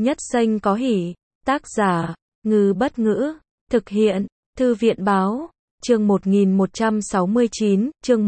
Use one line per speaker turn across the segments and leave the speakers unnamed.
Nhất Xanh có hỉ. Tác giả, Ngư Bất Ngữ. Thực hiện, Thư viện Báo. Chương 1169, chương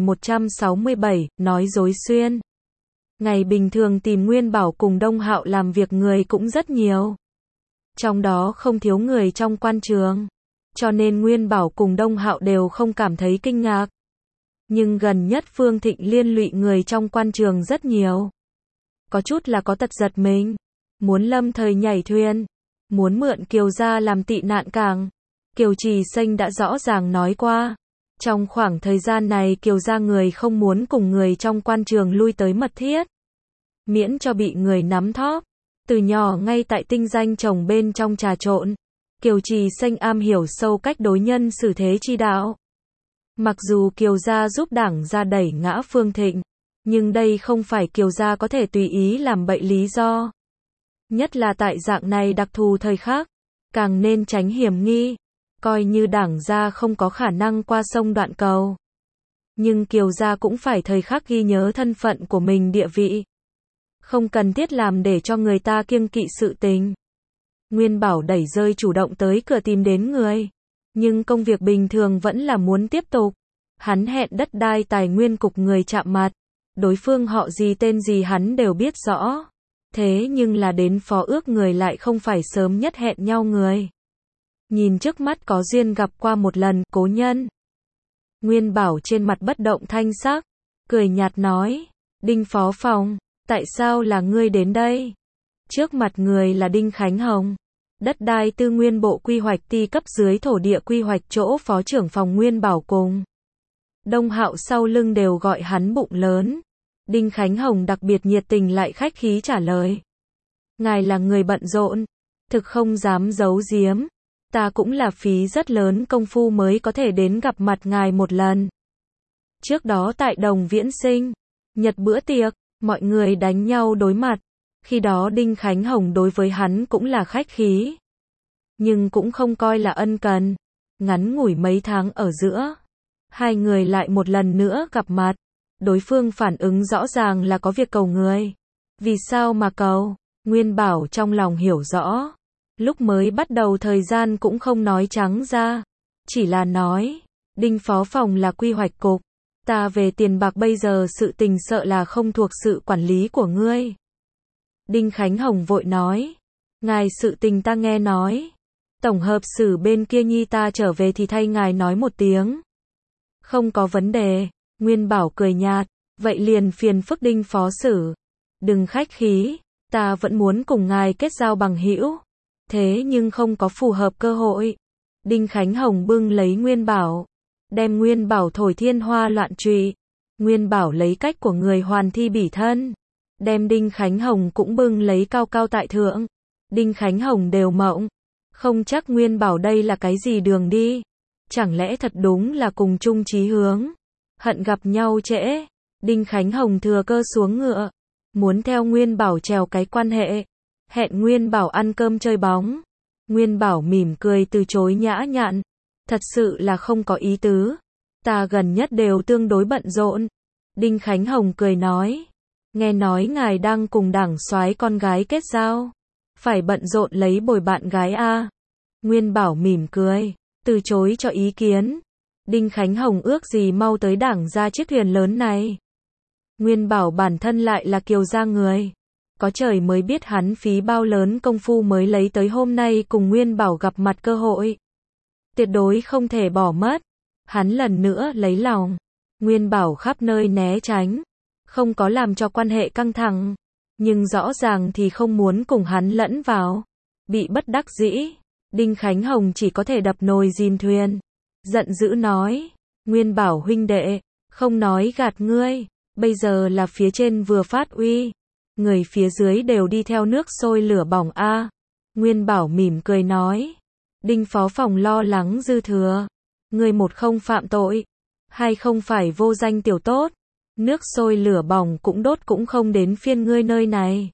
1167, nói dối xuyên. Ngày bình thường tìm Nguyên Bảo cùng Đông Hạo làm việc người cũng rất nhiều. Trong đó không thiếu người trong quan trường. Cho nên Nguyên Bảo cùng Đông Hạo đều không cảm thấy kinh ngạc. Nhưng gần nhất Phương Thịnh liên lụy người trong quan trường rất nhiều. Có chút là có tật giật mình. Muốn lâm thời nhảy thuyền. Muốn mượn Kiều gia làm tị nạn cảng. Kiều Trì Xanh đã rõ ràng nói qua. Trong khoảng thời gian này Kiều gia người không muốn cùng người trong quan trường lui tới mật thiết. Miễn cho bị người nắm thóp. Từ nhỏ ngay tại tinh danh chồng bên trong trà trộn. Kiều Trì Xanh am hiểu sâu cách đối nhân xử thế chi đạo. Mặc dù Kiều gia giúp Đảng gia đẩy ngã Phương Thịnh. Nhưng đây không phải Kiều gia có thể tùy ý làm bậy lý do. Nhất là tại dạng này đặc thù thời khắc. Càng nên tránh hiểm nghi. Coi như Đảng gia không có khả năng qua sông đoạn cầu. Nhưng Kiều gia cũng phải thời khắc ghi nhớ thân phận của mình địa vị. Không cần thiết làm để cho người ta kiêng kỵ sự tình. Nguyên Bảo đẩy rơi chủ động tới cửa tìm đến người. Nhưng công việc bình thường vẫn là muốn tiếp tục. Hắn hẹn đất đai tài nguyên cục người chạm mặt. Đối phương họ gì tên gì hắn đều biết rõ. Thế nhưng là đến phó ước người lại không phải sớm nhất hẹn nhau người. Nhìn trước mắt có duyên gặp qua một lần, cố nhân. Nguyên Bảo trên mặt bất động thanh sắc. Cười nhạt nói. Đinh phó phòng, tại sao là ngươi đến đây? Trước mặt người là Đinh Khánh Hồng. Đất đai tư nguyên bộ quy hoạch ti cấp dưới thổ địa quy hoạch chỗ phó trưởng phòng Nguyên Bảo cùng. Đông Hạo sau lưng đều gọi hắn bụng lớn. Đinh Khánh Hồng đặc biệt nhiệt tình lại khách khí trả lời. Ngài là người bận rộn. Thực không dám giấu giếm. Ta cũng là phí rất lớn công phu mới có thể đến gặp mặt ngài một lần. Trước đó tại Đồng Viễn Sinh, nhật bữa tiệc, mọi người đánh nhau đối mặt. Khi đó Đinh Khánh Hồng đối với hắn cũng là khách khí. Nhưng cũng không coi là ân cần. Ngắn ngủi mấy tháng ở giữa. Hai người lại một lần nữa gặp mặt. Đối phương phản ứng rõ ràng là có việc cầu người. Vì sao mà cầu? Nguyên Bảo trong lòng hiểu rõ. Lúc mới bắt đầu thời gian cũng không nói trắng ra. Chỉ là nói. Đinh phó phòng là quy hoạch cục. Ta về tiền bạc bây giờ sự tình sợ là không thuộc sự quản lý của ngươi. Đinh Khánh Hồng vội nói. Ngài sự tình ta nghe nói. Tổng hợp sử bên kia nhi ta trở về thì thay ngài nói một tiếng. Không có vấn đề. Nguyên Bảo cười nhạt. Vậy liền phiền phức Đinh phó sử. Đừng khách khí. Ta vẫn muốn cùng ngài kết giao bằng hữu. Thế nhưng không có phù hợp cơ hội. Đinh Khánh Hồng bưng lấy Nguyên Bảo. Đem Nguyên Bảo thổi thiên hoa loạn trụy. Nguyên Bảo lấy cách của người hoàn thi bỉ thân. Đem Đinh Khánh Hồng cũng bưng lấy cao cao tại thượng. Đinh Khánh Hồng đều mộng. Không chắc Nguyên Bảo đây là cái gì đường đi. Chẳng lẽ thật đúng là cùng chung chí hướng. Hận gặp nhau trễ. Đinh Khánh Hồng thừa cơ xuống ngựa. Muốn theo Nguyên Bảo trèo cái quan hệ. Hẹn Nguyên Bảo ăn cơm chơi bóng. Nguyên Bảo mỉm cười từ chối nhã nhặn. Thật sự là không có ý tứ. Ta gần nhất đều tương đối bận rộn. Đinh Khánh Hồng cười nói. Nghe nói ngài đang cùng Đảng soái con gái kết giao. Phải bận rộn lấy bồi bạn gái a. Nguyên Bảo mỉm cười. Từ chối cho ý kiến. Đinh Khánh Hồng ước gì mau tới Đảng ra chiếc thuyền lớn này. Nguyên Bảo bản thân lại là Kiều gia người. Có trời mới biết hắn phí bao lớn công phu mới lấy tới hôm nay cùng Nguyên Bảo gặp mặt cơ hội. Tuyệt đối không thể bỏ mất. Hắn lần nữa lấy lòng. Nguyên Bảo khắp nơi né tránh. Không có làm cho quan hệ căng thẳng. Nhưng rõ ràng thì không muốn cùng hắn lẫn vào. Bị bất đắc dĩ. Đinh Khánh Hồng chỉ có thể đập nồi dìm thuyền. Giận dữ nói. Nguyên Bảo huynh đệ. Không nói gạt ngươi. Bây giờ là phía trên vừa phát uy. Người phía dưới đều đi theo nước sôi lửa bỏng a. Nguyên Bảo mỉm cười nói. Đinh phó phòng lo lắng dư thừa. Ngươi một không phạm tội. Hai không phải vô danh tiểu tốt. Nước sôi lửa bỏng cũng đốt cũng không đến phiên ngươi nơi này.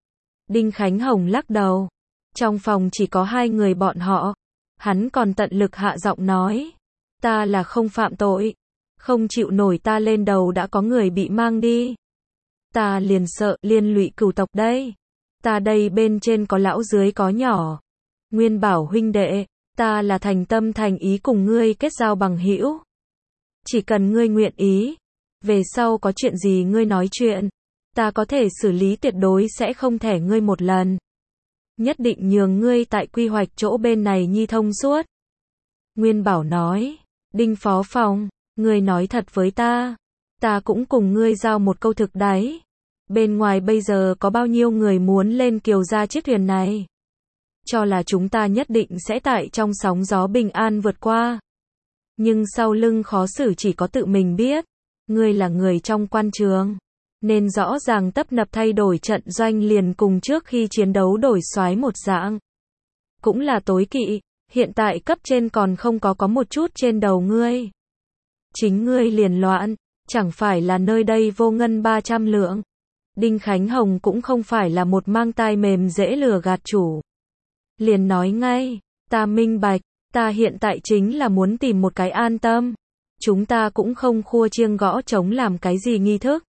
Đinh Khánh Hồng lắc đầu. Trong phòng chỉ có hai người bọn họ. Hắn còn tận lực hạ giọng nói. Ta là không phạm tội. Không chịu nổi ta lên đầu đã có người bị mang đi. Ta liền sợ liên lụy cửu tộc đây. Ta đây bên trên có lão dưới có nhỏ. Nguyên Bảo huynh đệ, ta là thành tâm thành ý cùng ngươi kết giao bằng hữu. Chỉ cần ngươi nguyện ý, về sau có chuyện gì ngươi nói chuyện, ta có thể xử lý, tuyệt đối sẽ không thẻ ngươi một lần. Nhất định nhường ngươi tại quy hoạch chỗ bên này nhi thông suốt. Nguyên Bảo nói, Đinh phó phòng, ngươi nói thật với ta cũng cùng ngươi giao một câu thực đấy. Bên ngoài bây giờ có bao nhiêu người muốn lên Kiều gia chiếc thuyền này? Cho là chúng ta nhất định sẽ tại trong sóng gió bình an vượt qua. Nhưng sau lưng khó xử chỉ có tự mình biết. Ngươi là người trong quan trường, nên rõ ràng tấp nập thay đổi trận doanh liền cùng trước khi chiến đấu đổi soái một dạng. Cũng là tối kỵ, hiện tại cấp trên còn không có một chút trên đầu ngươi. Chính ngươi liền loạn, chẳng phải là nơi đây vô ngân 300 lượng. Đinh Khánh Hồng cũng không phải là một mang tai mềm dễ lừa gạt chủ. Liền nói ngay, ta minh bạch, ta hiện tại chính là muốn tìm một cái an tâm. Chúng ta cũng không khua chiêng gõ trống làm cái gì nghi thức.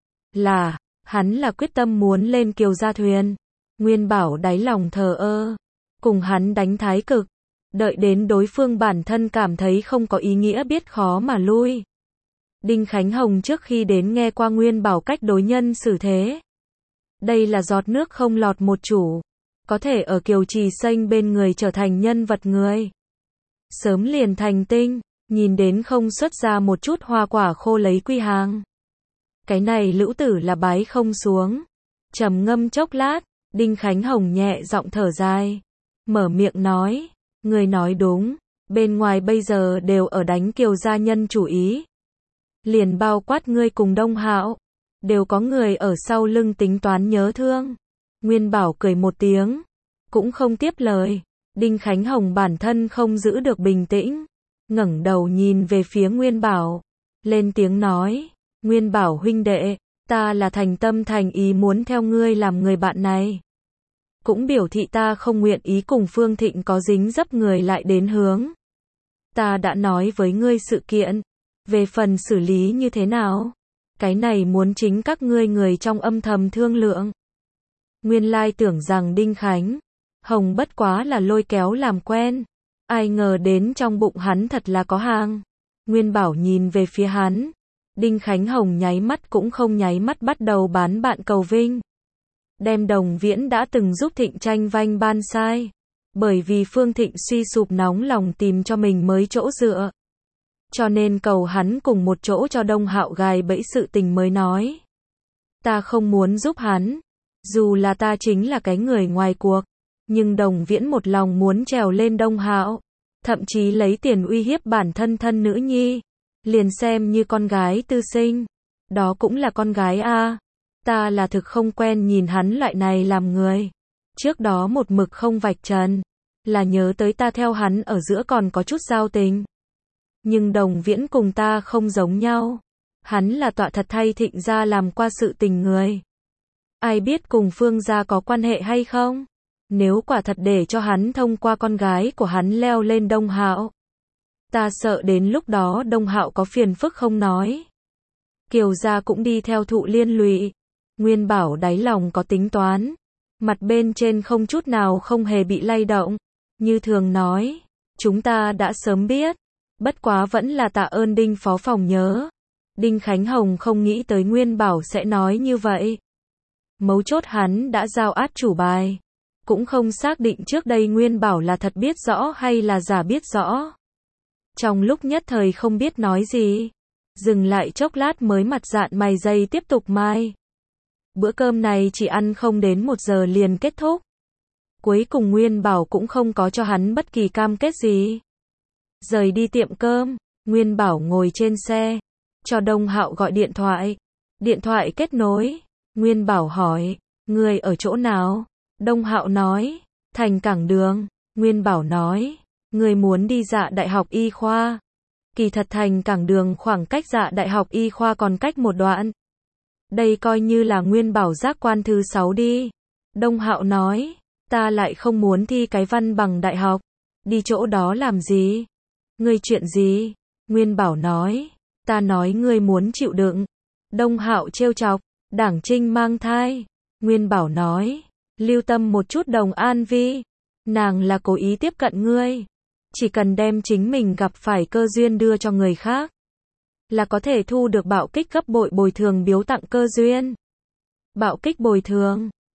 Hắn là quyết tâm muốn lên Kiều gia thuyền. Nguyên Bảo đáy lòng thờ ơ, cùng hắn đánh thái cực, đợi đến đối phương bản thân cảm thấy không có ý nghĩa biết khó mà lui. Đinh Khánh Hồng trước khi đến nghe qua Nguyên Bảo cách đối nhân xử thế. Đây là giọt nước không lọt một chủ, có thể ở Kiều Trì Xanh bên người trở thành nhân vật người. Sớm liền thành tinh, nhìn đến không xuất ra một chút hoa quả khô lấy quy hàng. Cái này lữ tử là bái không xuống. Trầm ngâm chốc lát, Đinh Khánh Hồng nhẹ giọng thở dài, mở miệng nói, người nói đúng, bên ngoài bây giờ đều ở đánh Kiều gia nhân chủ ý. Liền bao quát ngươi cùng Đông Hạo, đều có người ở sau lưng tính toán nhớ thương. Nguyên Bảo cười một tiếng, cũng không tiếp lời. Đinh Khánh Hồng bản thân không giữ được bình tĩnh, ngẩng đầu nhìn về phía Nguyên Bảo, lên tiếng nói, Nguyên Bảo huynh đệ, ta là thành tâm thành ý muốn theo ngươi làm người bạn này. Cũng biểu thị ta không nguyện ý cùng Phương Thịnh có dính dấp người lại đến hướng. Ta đã nói với ngươi sự kiện, về phần xử lý như thế nào, cái này muốn chính các ngươi người trong âm thầm thương lượng. Nguyên lai tưởng rằng Đinh Khánh Hồng bất quá là lôi kéo làm quen, ai ngờ đến trong bụng hắn thật là có hàng. Nguyên Bảo nhìn về phía hắn, Đinh Khánh Hồng nháy mắt cũng không nháy mắt bắt đầu bán bạn cầu vinh. Đem Đồng Viễn đã từng giúp Thịnh tranh vanh ban sai, bởi vì Phương Thịnh suy sụp nóng lòng tìm cho mình mới chỗ dựa, cho nên cầu hắn cùng một chỗ cho Đông Hạo gài bẫy sự tình mới nói. Ta không muốn giúp hắn, dù là ta chính là cái người ngoài cuộc, nhưng Đồng Viễn một lòng muốn trèo lên Đông Hạo, thậm chí lấy tiền uy hiếp bản thân thân nữ nhi, liền xem như con gái tư sinh, đó cũng là con gái a. Ta là thực không quen nhìn hắn loại này làm người. Trước đó một mực không vạch trần, là nhớ tới ta theo hắn ở giữa còn có chút giao tình. Nhưng Đồng Viễn cùng ta không giống nhau. Hắn là tọa thật thay Thịnh gia làm qua sự tình người. Ai biết cùng Phương gia có quan hệ hay không? Nếu quả thật để cho hắn thông qua con gái của hắn leo lên Đông Hạo, ta sợ đến lúc đó Đông Hạo có phiền phức không nói, Kiều gia cũng đi theo thụ liên lụy. Nguyên Bảo đáy lòng có tính toán, mặt bên trên không chút nào không hề bị lay động, như thường nói, chúng ta đã sớm biết, bất quá vẫn là tạ ơn Đinh phó phòng nhớ. Đinh Khánh Hồng không nghĩ tới Nguyên Bảo sẽ nói như vậy. Mấu chốt hắn đã giao át chủ bài, cũng không xác định trước đây Nguyên Bảo là thật biết rõ hay là giả biết rõ. Trong lúc nhất thời không biết nói gì, dừng lại chốc lát mới mặt dạn mày dày tiếp tục mai. Bữa cơm này chỉ ăn không đến 1 giờ liền kết thúc. Cuối cùng Nguyên Bảo cũng không có cho hắn bất kỳ cam kết gì. Rời đi tiệm cơm, Nguyên Bảo ngồi trên xe, cho Đông Hạo gọi điện thoại. Điện thoại kết nối, Nguyên Bảo hỏi, người ở chỗ nào? Đông Hạo nói, thành Cảng Đường. Nguyên Bảo nói, người muốn đi Dạ Đại học Y khoa. Kỳ thật thành Cảng Đường khoảng cách Dạ Đại học Y khoa còn cách một đoạn. Đây coi như là Nguyên Bảo giác quan thứ 6 đi. Đông Hạo nói, ta lại không muốn thi cái văn bằng đại học. Đi chỗ đó làm gì? Ngươi chuyện gì? Nguyên Bảo nói, ta nói ngươi muốn chịu đựng. Đông Hạo trêu chọc, Đảng Trinh mang thai. Nguyên Bảo nói, Lưu tâm một chút Đồng An Vi. Nàng là cố ý tiếp cận ngươi. Chỉ cần đem chính mình gặp phải cơ duyên đưa cho người khác, là có thể thu được bạo kích gấp bội bồi thường biếu tặng cơ duyên. Bạo kích bồi thường.